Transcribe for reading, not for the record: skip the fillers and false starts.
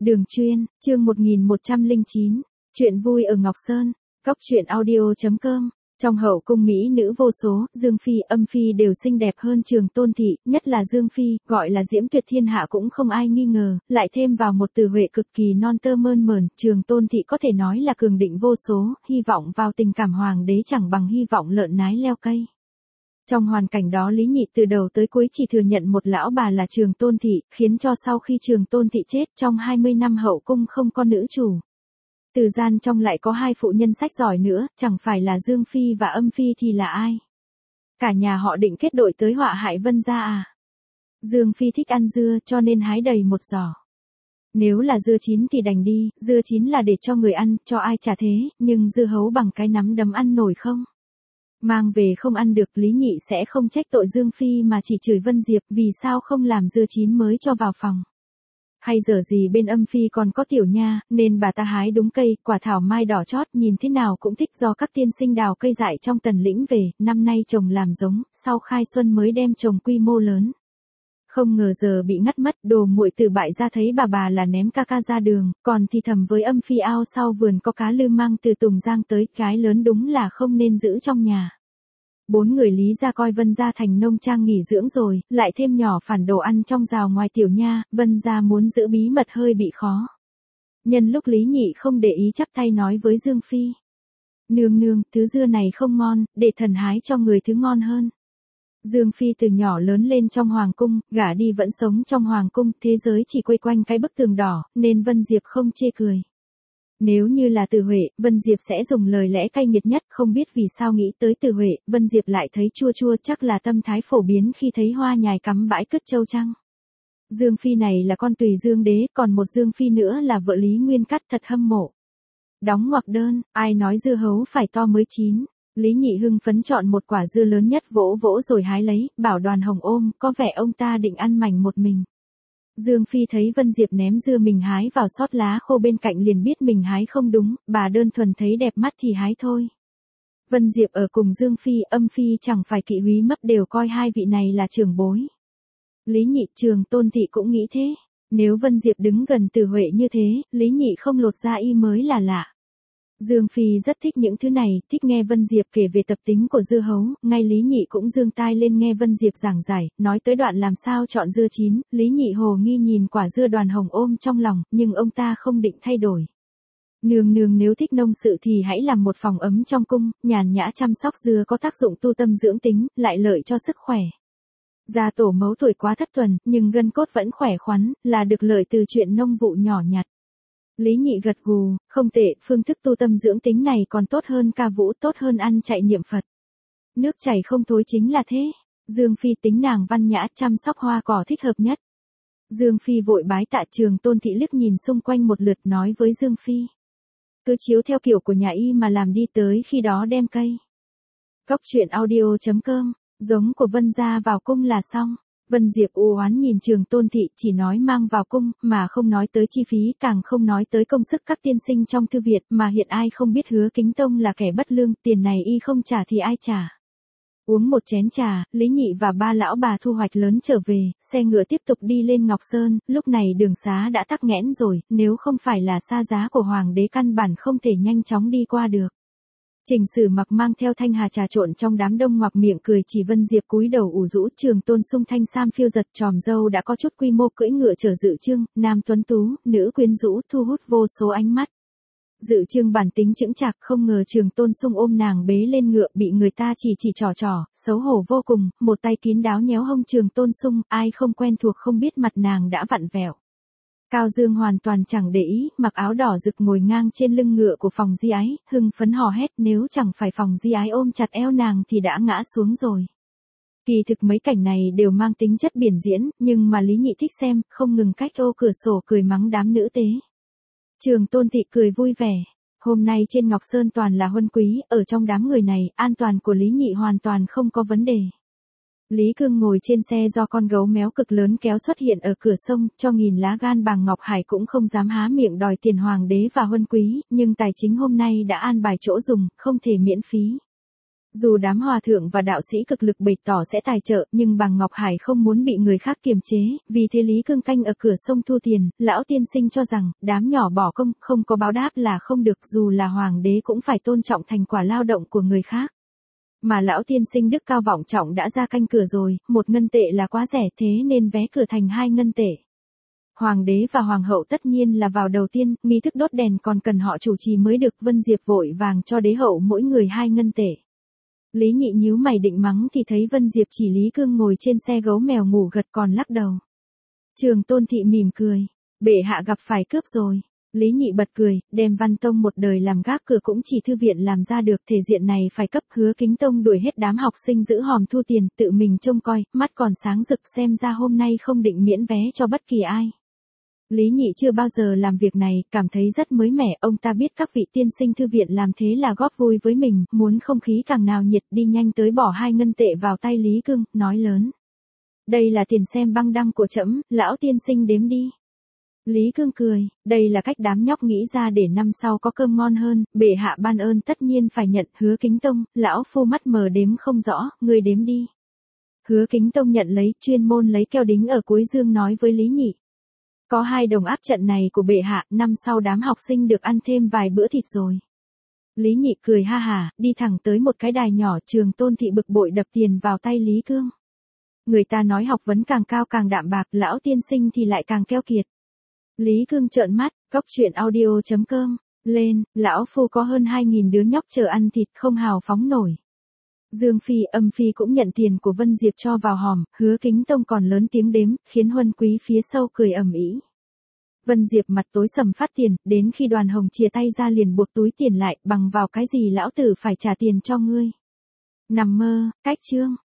Đường Chuyên, chương 1109, chuyện vui ở Ngọc Sơn, cóc truyện audio.com. Trong hậu cung mỹ nữ vô số, Dương Phi, Âm Phi đều xinh đẹp hơn Trường Tôn Thị, nhất là Dương Phi, gọi là diễm tuyệt thiên hạ cũng không ai nghi ngờ, lại thêm vào một từ huệ cực kỳ non tơ mơn mởn, Trường Tôn Thị có thể nói là cường định vô số, hy vọng vào tình cảm hoàng đế chẳng bằng hy vọng lợn nái leo cây. Trong hoàn cảnh đó Lý Nhị từ đầu tới cuối chỉ thừa nhận một lão bà là Trường Tôn Thị, khiến cho sau khi Trường Tôn Thị chết trong 20 năm hậu cung không có nữ chủ. Từ gian trong lại có hai phụ nhân sách giỏi nữa, chẳng phải là Dương Phi và Âm Phi thì là ai? Cả nhà họ định kết đội tới họa hại Vân gia à? Dương Phi thích ăn dưa cho nên hái đầy một giỏ. Nếu là dưa chín thì đành đi, dưa chín là để cho người ăn, cho ai chả thế, nhưng dưa hấu bằng cái nắm đấm ăn nổi không? Mang về không ăn được, Lý Nhị sẽ không trách tội Dương Phi mà chỉ chửi Vân Diệp vì sao không làm dưa chín mới cho vào phòng. Hay dở gì bên Âm Phi còn có tiểu nha, nên bà ta hái đúng cây, quả thảo mai đỏ chót nhìn thế nào cũng thích do các tiên sinh đào cây dại trong Tần Lĩnh về, năm nay trồng làm giống, sau khai xuân mới đem trồng quy mô lớn. Không ngờ giờ bị ngắt mất, đồ muội từ bại ra thấy bà là ném ca ca ra đường, còn thì thầm với Âm Phi ao sau vườn có cá lư mang từ Tùng Giang tới, cái lớn đúng là không nên giữ trong nhà. 4 người Lý gia coi Vân gia thành nông trang nghỉ dưỡng rồi, lại thêm nhỏ phản đồ ăn trong rào ngoài tiểu nha, Vân gia muốn giữ bí mật hơi bị khó. Nhân lúc Lý Nhị không để ý chắp tay nói với Dương Phi. Nương nương, thứ dưa này không ngon, để thần hái cho người thứ ngon hơn. Dương Phi từ nhỏ lớn lên trong hoàng cung, gả đi vẫn sống trong hoàng cung, thế giới chỉ quay quanh cái bức tường đỏ, nên Vân Diệp không chê cười. Nếu như là Từ Huệ, Vân Diệp sẽ dùng lời lẽ cay nghiệt nhất, không biết vì sao nghĩ tới Từ Huệ, Vân Diệp lại thấy chua chua, chắc là tâm thái phổ biến khi thấy hoa nhài cắm bãi cứt châu trăng. Dương Phi này là con Tùy Dương đế, còn một Dương Phi nữa là vợ Lý Nguyên Cát, thật hâm mộ. Đóng ngoặc đơn, ai nói dưa hấu phải to mới chín. Lý Nhị hưng phấn chọn một quả dưa lớn nhất vỗ vỗ rồi hái lấy, bảo Đoàn Hồng ôm, có vẻ ông ta định ăn mảnh một mình. Dương Phi thấy Vân Diệp ném dưa mình hái vào sót lá khô bên cạnh liền biết mình hái không đúng, bà đơn thuần thấy đẹp mắt thì hái thôi. Vân Diệp ở cùng Dương Phi, Âm Phi chẳng phải kỵ húy mấp đều coi hai vị này là trưởng bối. Lý Nhị, Trường Tôn Thị cũng nghĩ thế. Nếu Vân Diệp đứng gần Từ Huệ như thế, Lý Nhị không lột da y mới là lạ. Dương Phi rất thích những thứ này, thích nghe Vân Diệp kể về tập tính của dưa hấu, ngay Lý Nhị cũng giương tai lên nghe Vân Diệp giảng giải, nói tới đoạn làm sao chọn dưa chín, Lý Nhị hồ nghi nhìn quả dưa Đoàn Hồng ôm trong lòng, nhưng ông ta không định thay đổi. Nương nương nếu thích nông sự thì hãy làm một phòng ấm trong cung, nhàn nhã chăm sóc dưa có tác dụng tu tâm dưỡng tính, lại lợi cho sức khỏe. Gia tổ mẫu tuổi quá thất tuần, nhưng gân cốt vẫn khỏe khoắn, là được lợi từ chuyện nông vụ nhỏ nhặt. Lý Nhị gật gù, không tệ, phương thức tu tâm dưỡng tính này còn tốt hơn ca vũ, tốt hơn ăn chạy niệm Phật. Nước chảy không thối chính là thế. Dương Phi tính nàng văn nhã, chăm sóc hoa cỏ thích hợp nhất. Dương Phi vội bái tạ. Trường Tôn Thị liếc nhìn xung quanh một lượt nói với Dương Phi. Cứ chiếu theo kiểu của nhà y mà làm đi, tới khi đó đem cây. Cóc truyện audio.com, giống của Vân gia vào cung là xong. Vân Diệp u oán nhìn Trường Tôn Thị, chỉ nói mang vào cung, mà không nói tới chi phí, càng không nói tới công sức các tiên sinh trong thư viện, mà hiện ai không biết Hứa Kính Tông là kẻ bất lương, tiền này y không trả thì ai trả. Uống một chén trà, Lý Nhị và ba lão bà thu hoạch lớn trở về, xe ngựa tiếp tục đi lên Ngọc Sơn, lúc này đường xá đã tắc nghẽn rồi, nếu không phải là xa giá của hoàng đế căn bản không thể nhanh chóng đi qua được. Trình Sử Mặc mang theo thanh hà trà trộn trong đám đông ngoạc miệng cười chỉ Vân Diệp cúi đầu ủ rũ. Trường Tôn Sung thanh sam phiêu giật, tròm dâu đã có chút quy mô, cưỡi ngựa chở Dự Chương, nam tuấn tú, nữ quyến rũ, thu hút vô số ánh mắt. Dự Chương bản tính chững chạc, không ngờ Trường Tôn Sung ôm nàng bế lên ngựa bị người ta chỉ trò, xấu hổ vô cùng, một tay kín đáo nhéo hông Trường Tôn Sung, ai không quen thuộc không biết mặt nàng đã vặn vẹo. Cao Dương hoàn toàn chẳng để ý, mặc áo đỏ rực ngồi ngang trên lưng ngựa của Phòng Di Ái, hưng phấn hò hét, nếu chẳng phải Phòng Di Ái ôm chặt eo nàng thì đã ngã xuống rồi. Kỳ thực mấy cảnh này đều mang tính chất biển diễn, nhưng mà Lý Nhị thích xem, không ngừng cách ô cửa sổ cười mắng đám nữ tế. Trường Tôn Thị cười vui vẻ. Hôm nay trên Ngọc Sơn toàn là huân quý, ở trong đám người này, an toàn của Lý Nhị hoàn toàn không có vấn đề. Lý Cương ngồi trên xe do con gấu méo cực lớn kéo xuất hiện ở cửa sông, cho nghìn lá gan Bàng Ngọc Hải cũng không dám há miệng đòi tiền hoàng đế và huân quý, nhưng tài chính hôm nay đã an bài chỗ dùng, không thể miễn phí. Dù đám hòa thượng và đạo sĩ cực lực bày tỏ sẽ tài trợ, nhưng Bàng Ngọc Hải không muốn bị người khác kiềm chế, vì thế Lý Cương canh ở cửa sông thu tiền, lão tiên sinh cho rằng, đám nhỏ bỏ công, không có báo đáp là không được, dù là hoàng đế cũng phải tôn trọng thành quả lao động của người khác. Mà lão tiên sinh đức cao vọng trọng đã ra canh cửa rồi, 1 ngân tệ là quá rẻ, thế nên vé cửa thành 2 ngân tệ. Hoàng đế và hoàng hậu tất nhiên là vào đầu tiên, nghi thức đốt đèn còn cần họ chủ trì mới được. Vân Diệp vội vàng cho đế hậu mỗi người 2 ngân tệ. Lý Nhị nhíu mày định mắng thì thấy Vân Diệp chỉ Lý Cương ngồi trên xe gấu mèo ngủ gật còn lắc đầu. Trường Tôn Thị mỉm cười, bệ hạ gặp phải cướp rồi. Lý Nhị bật cười, đem Văn Tông một đời làm gác cửa cũng chỉ thư viện làm ra được, thể diện này phải cấp. Hứa Kính Tông đuổi hết đám học sinh giữ hòm thu tiền, tự mình trông coi, mắt còn sáng rực, xem ra hôm nay không định miễn vé cho bất kỳ ai. Lý Nhị chưa bao giờ làm việc này, cảm thấy rất mới mẻ, ông ta biết các vị tiên sinh thư viện làm thế là góp vui với mình, muốn không khí càng nào nhiệt, đi nhanh tới bỏ 2 ngân tệ vào tay Lý Cương, nói lớn. Đây là tiền xem băng đăng của trẫm, lão tiên sinh đếm đi. Lý Cương cười, đây là cách đám nhóc nghĩ ra để năm sau có cơm ngon hơn, bệ hạ ban ơn tất nhiên phải nhận. Hứa Kính Tông, lão phu mắt mờ đếm không rõ, ngươi đếm đi. Hứa Kính Tông nhận lấy, chuyên môn lấy keo đính ở cuối dương nói với Lý Nhị. Có 2 đồng áp trận này của bệ hạ, năm sau đám học sinh được ăn thêm vài bữa thịt rồi. Lý Nhị cười ha hả, đi thẳng tới một cái đài nhỏ. Trường Tôn Thị bực bội đập tiền vào tay Lý Cương. Người ta nói học vấn càng cao càng đạm bạc, lão tiên sinh thì lại càng keo kiệt. Lý Cương trợn mắt, goctruyện.audio.com, lên, lão phu có hơn 2.000 đứa nhóc chờ ăn thịt không hào phóng nổi. Dương Phi, Âm Phi cũng nhận tiền của Vân Diệp cho vào hòm, Hứa Kính Tông còn lớn tiếng đếm, khiến huân quý phía sau cười ầm ĩ. Vân Diệp mặt tối sầm phát tiền, đến khi Đoàn Hồng chìa tay ra liền buộc túi tiền lại, bằng vào cái gì lão tử phải trả tiền cho ngươi. Nằm mơ, cách chương.